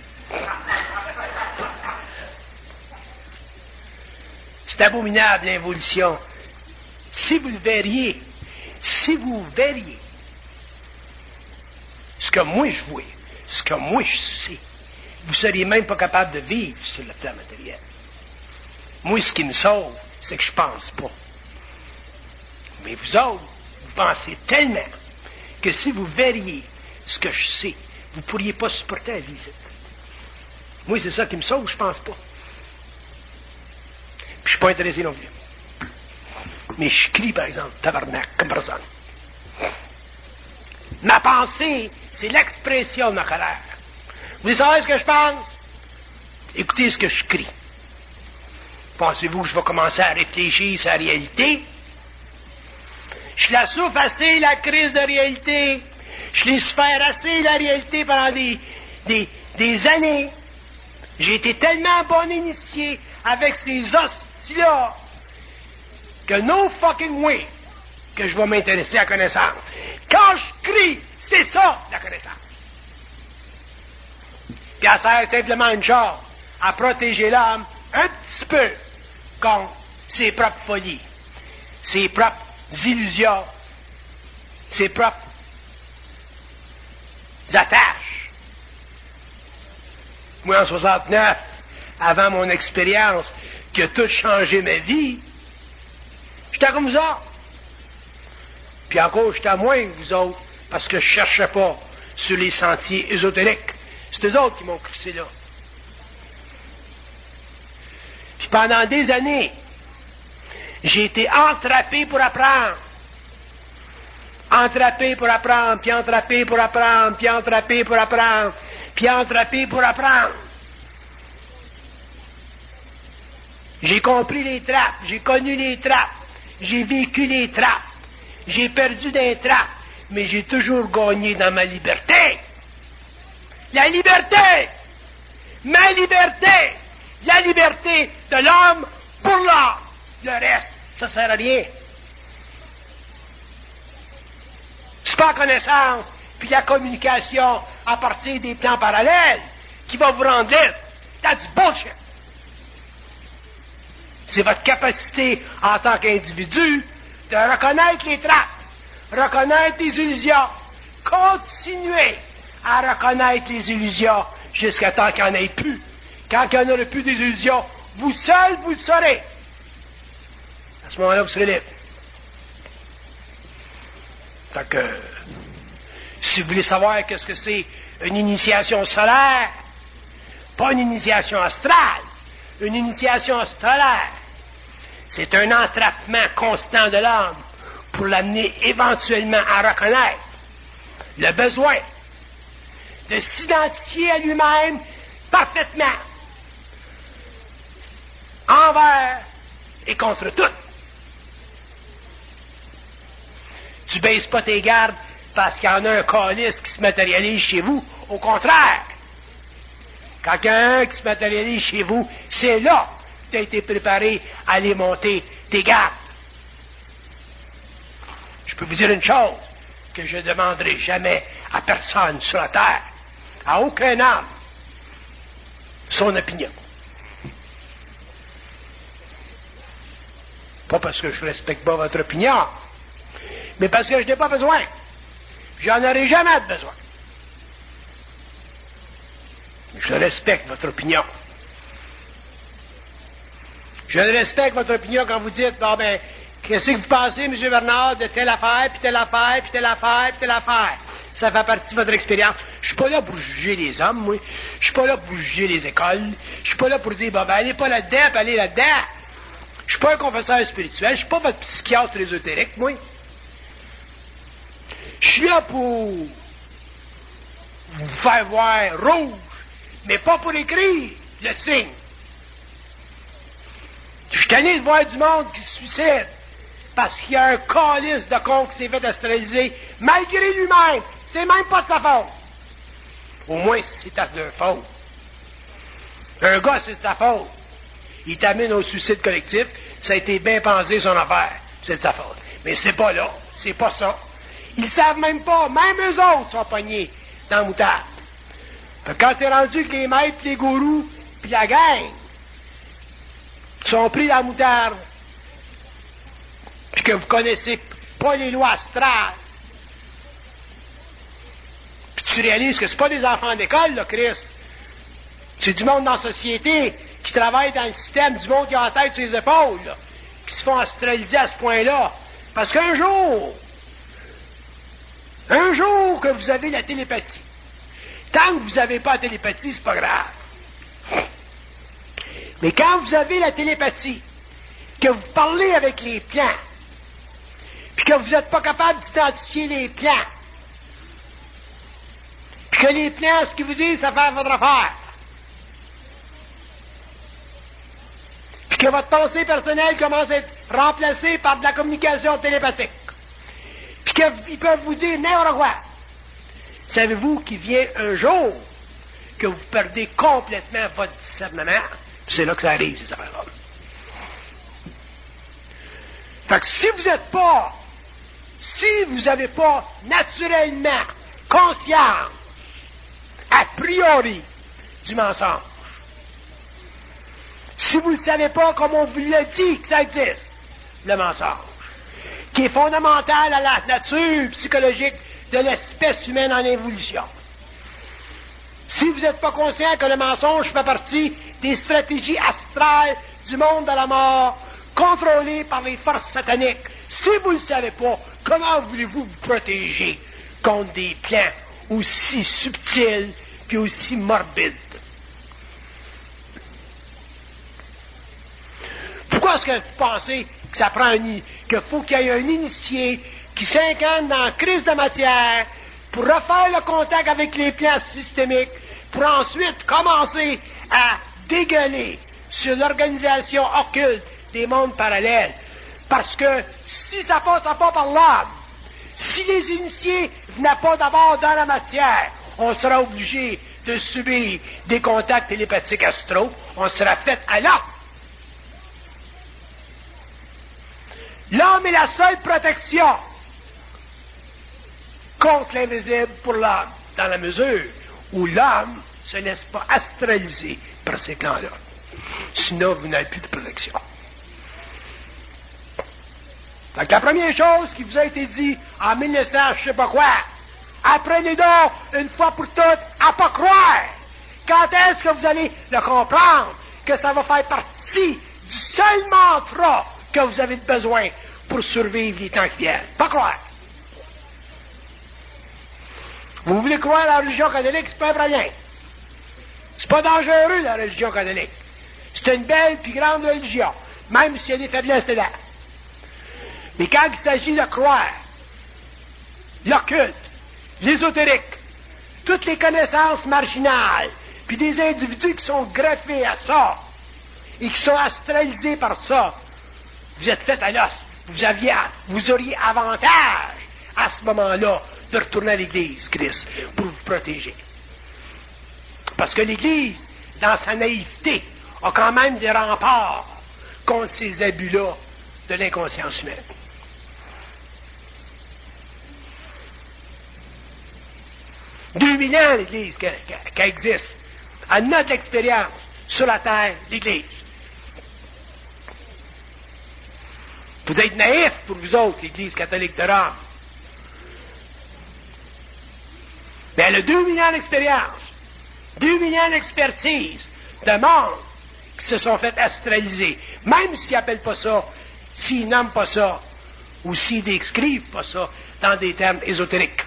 C'est abominable, l'involution. Si vous verriez ce que moi je vois, ce que moi je sais, vous seriez même pas capable de vivre sur le plan matériel. Moi, ce qui me sauve, c'est que je pense pas. Mais vous autres, vous pensez tellement que si vous verriez ce que je sais, vous ne pourriez pas supporter la visite. Moi, c'est ça qui me sauve, je pense pas. Puis je suis pas intéressé non plus. Mais je crie, par exemple, tabarnak, comme personne. Ma pensée, c'est l'expression de ma colère. Vous voulez savoir ce que je pense? Écoutez ce que je crie. Pensez-vous que je vais commencer à réfléchir sur la réalité? Je la souffre assez, la crise de réalité. Je l'ai souffert assez, la réalité, pendant des années. J'ai été tellement bon initié avec ces hosties-là que no fucking way que je vais m'intéresser à la connaissance. Quand je crie, c'est ça, la connaissance. Puis elle sert simplement une chose, à protéger l'homme un petit peu contre ses propres folies, ses propres illusions, ses propres attaches. Moi, en 69, avant mon expérience qui a tout changé ma vie, j'étais comme vous autres. Puis encore, j'étais moins que vous autres, parce que je ne cherchais pas sur les sentiers ésotériques. C'est eux autres qui m'ont crissé là. Puis pendant des années, j'ai été entrappé pour apprendre. Entrappé pour apprendre, puis entrappé pour apprendre, puis entrappé pour apprendre, puis entrappé pour apprendre. J'ai compris les trappes, j'ai connu les trappes, j'ai vécu les trappes, j'ai perdu des trappes, mais j'ai toujours gagné dans ma liberté. La liberté! Ma liberté! La liberté de l'homme pour l'homme. Le reste, ça ne sert à rien. C'est pas la connaissance, puis la communication à partir des plans parallèles qui va vous rendre libre. That's bullshit. C'est votre capacité en tant qu'individu de reconnaître les trappes, reconnaître les illusions, continuer à reconnaître les illusions jusqu'à temps qu'il n'y en ait plus. Quand il n'y en aura plus des illusions, vous seul, vous le saurez. À ce moment-là, vous serez libre. Fait que, si vous voulez savoir qu'est-ce que c'est une initiation solaire, pas une initiation astrale, une initiation solaire, c'est un entrappement constant de l'âme pour l'amener éventuellement à reconnaître le besoin de s'identifier à lui-même parfaitement, envers et contre tout. Tu baisses pas tes gardes parce qu'il y en a un calice qui se matérialise chez vous. Au contraire, quand il y en a un qui se matérialise chez vous, c'est là que tu as été préparé à aller monter tes gardes. Je peux vous dire une chose que je ne demanderai jamais à personne sur la terre, à aucun homme, son opinion. Pas parce que je ne respecte pas votre opinion, mais parce que je n'ai pas besoin. J'en aurai jamais de besoin. Je respecte votre opinion. Je respecte votre opinion quand vous dites, bon ben, qu'est-ce que vous pensez, M. Bernard, de telle affaire, puis telle affaire, puis telle affaire, puis telle affaire. Ça fait partie de votre expérience. Je suis pas là pour juger les hommes, moi. Je suis pas là pour juger les écoles. Je suis pas là pour dire, bon ben, allez pas là-dedans, puis allez là-dedans. Je suis pas un confesseur spirituel. Je suis pas votre psychiatre ésotérique, moi. Je suis là pour vous faire voir rouge, mais pas pour écrire le signe. Je suis tanné de voir du monde qui se suicide parce qu'il y a un calice de con qui s'est fait astraliser malgré lui-même. C'est même pas de sa faute. Au moins, c'est ta faute. Un gars, c'est de sa faute. Il t'amène au suicide collectif. Ça a été bien pensé, son affaire. C'est de sa faute. Mais c'est pas là. C'est pas ça. Ils savent même pas. Même eux autres sont pognés dans la moutarde. Quand c'est rendu que les maîtres, les gourous, puis la gang sont pris dans la moutarde, puis que vous connaissez pas les lois astrales, puis tu réalises que c'est pas des enfants d'école, là, Christ. C'est du monde dans la société qui travaille dans le système, du monde qui a la tête sur les épaules, là, qui se font astraliser à ce point-là. Parce qu'un jour que vous avez la télépathie, tant que vous n'avez pas la télépathie, c'est pas grave. Mais quand vous avez la télépathie, que vous parlez avec les plans, puis que vous n'êtes pas capable d'identifier les plans, puis que les plans, ce qu'ils vous disent, ça fait votre affaire, puis que votre pensée personnelle commence à être remplacée par de la communication télépathique, puis qu'ils peuvent vous dire n'importe quoi. Savez-vous qu'il vient un jour que vous perdez complètement votre discernement? C'est là que ça arrive, ces affaires-là. Fait que si vous n'avez pas naturellement conscience, a priori, du mensonge, si vous ne le savez pas comme on vous l'a dit que ça existe, le mensonge, qui est fondamental à la nature psychologique de l'espèce humaine en évolution. Si vous n'êtes pas conscient que le mensonge fait partie des stratégies astrales du monde de la mort, contrôlées par les forces sataniques, si vous ne le savez pas, comment voulez-vous vous protéger contre des plans aussi subtils puis aussi morbides? Pourquoi est-ce que vous pensez que ça prend qu'il faut qu'il y ait un initié qui s'incarne dans la crise de matière pour refaire le contact avec les plans systémiques, pour ensuite commencer à dégueuler sur l'organisation occulte des mondes parallèles? Parce que si ça passe pas par l'âme, si les initiés venaient pas d'abord dans la matière, on sera obligé de subir des contacts télépathiques astraux, on sera fait à l'âme. L'âme est la seule protection contre l'invisible pour l'âme, dans la mesure où l'âme ne se laisse pas astraliser par ces plans-là. Sinon, vous n'avez plus de protection. Donc, la première chose qui vous a été dit en 1900, je sais pas quoi, apprenez donc, une fois pour toutes, à pas croire. Quand est-ce que vous allez le comprendre? Que ça va faire partie du seul mantra que vous avez besoin pour survivre les temps qui viennent. Pas croire. Vous voulez croire à la religion catholique, c'est pas vrai. C'est pas dangereux, la religion catholique. C'est une belle puis grande religion, même s'il y a des faiblesses dedans. Mais quand il s'agit de croire, l'occulte, l'ésotérique, toutes les connaissances marginales, puis des individus qui sont greffés à ça, et qui sont astralisés par ça, vous êtes fait à l'os. Vous auriez avantage, à ce moment-là, de retourner à l'Église, Christ, pour vous protéger. Parce que l'Église, dans sa naïveté, a quand même des remparts contre ces abus-là de l'inconscience humaine. « 2000 ans, l'Église, qui existe. Elle a de l'expérience sur la terre, l'Église. Vous êtes naïfs pour vous autres, l'Église catholique de Rome. Mais elle a 2000 ans d'expérience, 2000 ans d'expertise de monde qui se sont fait astraliser. Même s'ils n'appellent pas ça, s'ils nomment pas ça, ou s'ils décrivent pas ça dans des termes ésotériques.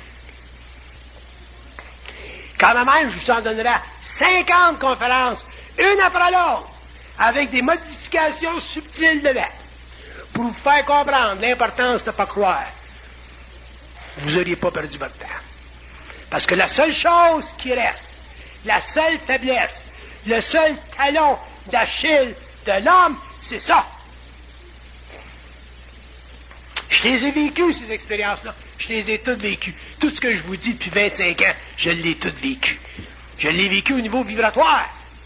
Quand même, je vous en donnerai 50 conférences, une après l'autre, avec des modifications subtiles dedans, pour vous faire comprendre l'importance de ne pas croire. Vous n'auriez pas perdu votre temps. Parce que la seule chose qui reste, la seule faiblesse, le seul talon d'Achille de l'homme, c'est ça. Je les ai vécues, ces expériences-là. Je les ai toutes vécues. Tout ce que je vous dis depuis 25 ans, je l'ai toutes vécu. Je l'ai vécu au niveau vibratoire.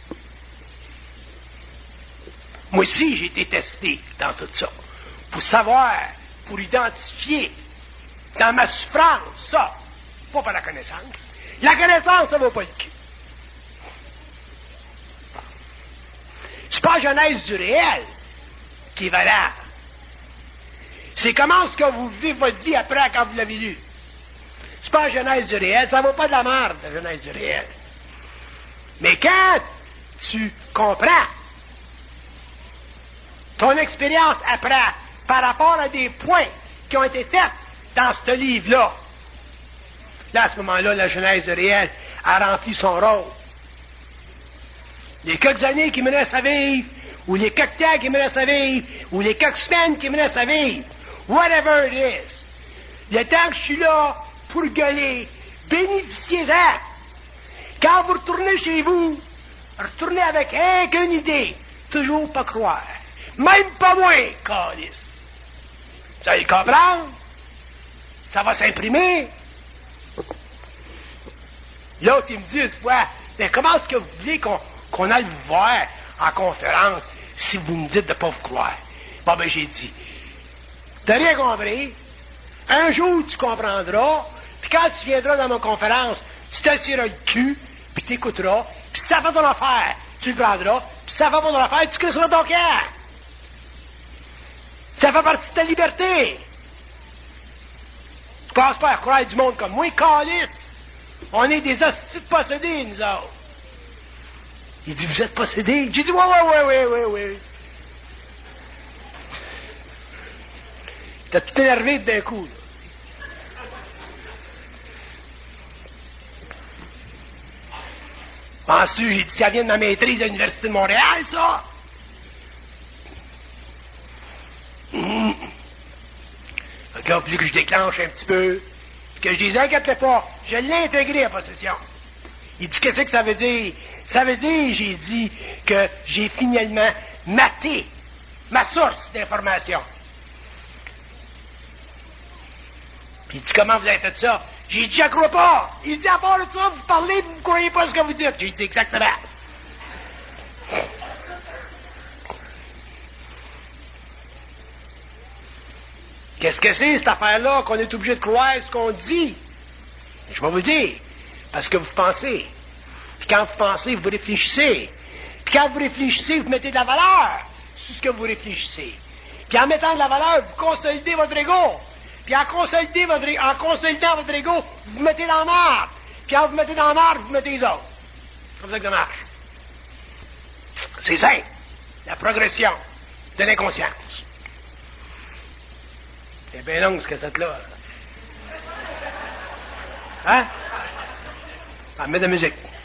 Moi aussi, j'ai été testé dans tout ça. Pour savoir, pour identifier dans ma souffrance, ça, pas par la connaissance. La connaissance, ça ne vaut pas le cul. C'est pas la genèse du réel qui est valable. C'est comment est-ce que vous vivez votre vie après quand vous l'avez lu. C'est pas la genèse du réel, ça ne vaut pas de la merde, la genèse du réel. Mais quand tu comprends ton expérience après, par rapport à des points qui ont été faits dans ce livre-là, là, à ce moment-là, la genèse du réel a rempli son rôle. Les quelques années qui me restent à vivre, ou les quelques temps qui me restent à vivre, ou les quelques semaines qui me restent à vivre, whatever it is, le temps que je suis là pour gueuler, bénéficiez-en. Quand vous retournez chez vous, retournez avec aucune idée, toujours pas croire. Même pas moi, câlisse. Vous allez comprendre? Ça va s'imprimer. L'autre, il me dit une fois, mais comment est-ce que vous voulez qu'on aille vous voir en conférence si vous me dites de ne pas vous croire? Bon, ben, j'ai dit, t'as rien compris. Un jour, tu comprendras, puis quand tu viendras dans ma conférence, tu t'assiras le cul, puis t'écouteras, puis si ça fait ton affaire, tu le prendras, puis si ça fait pas ton affaire, tu crisseras ton cœur. Ça fait partie de ta liberté. Tu penses pas à croire du monde comme moi, câlisse. On est des hosties de possédés, nous autres. Il dit, vous êtes possédés? J'ai dit, ouais. T'as tout énervé d'un coup, là. Penses-tu, j'ai dit, ça vient de ma maîtrise à l'Université de Montréal, ça? Il a fallu que je déclenche un petit peu, que je disais, inquiète pas, je l'ai intégré à possession. Il dit, qu'est-ce que ça veut dire? Ça veut dire, j'ai dit, que j'ai finalement maté ma source d'information. Puis il dit, comment vous avez fait ça? J'ai dit, je crois pas. Il dit, à part de ça, vous parlez, vous ne croyez pas ce que vous dites. J'ai dit, exactement. Qu'est-ce que c'est, cette affaire-là, qu'on est obligé de croire ce qu'on dit? Je vais vous le dire. Parce que vous pensez. Puis quand vous pensez, vous réfléchissez. Puis quand vous réfléchissez, vous mettez de la valeur sur ce que vous réfléchissez. Puis en mettant de la valeur, vous consolidez votre ego. Puis en consolidant votre ego, vous vous mettez dans la marde. Puis quand vous mettez dans la marde, vous mettez les autres. C'est comme ça que ça marche. C'est simple. La progression de l'inconscience. C'est bien long, ce cassette-là. Hein? Ah, mets de la musique.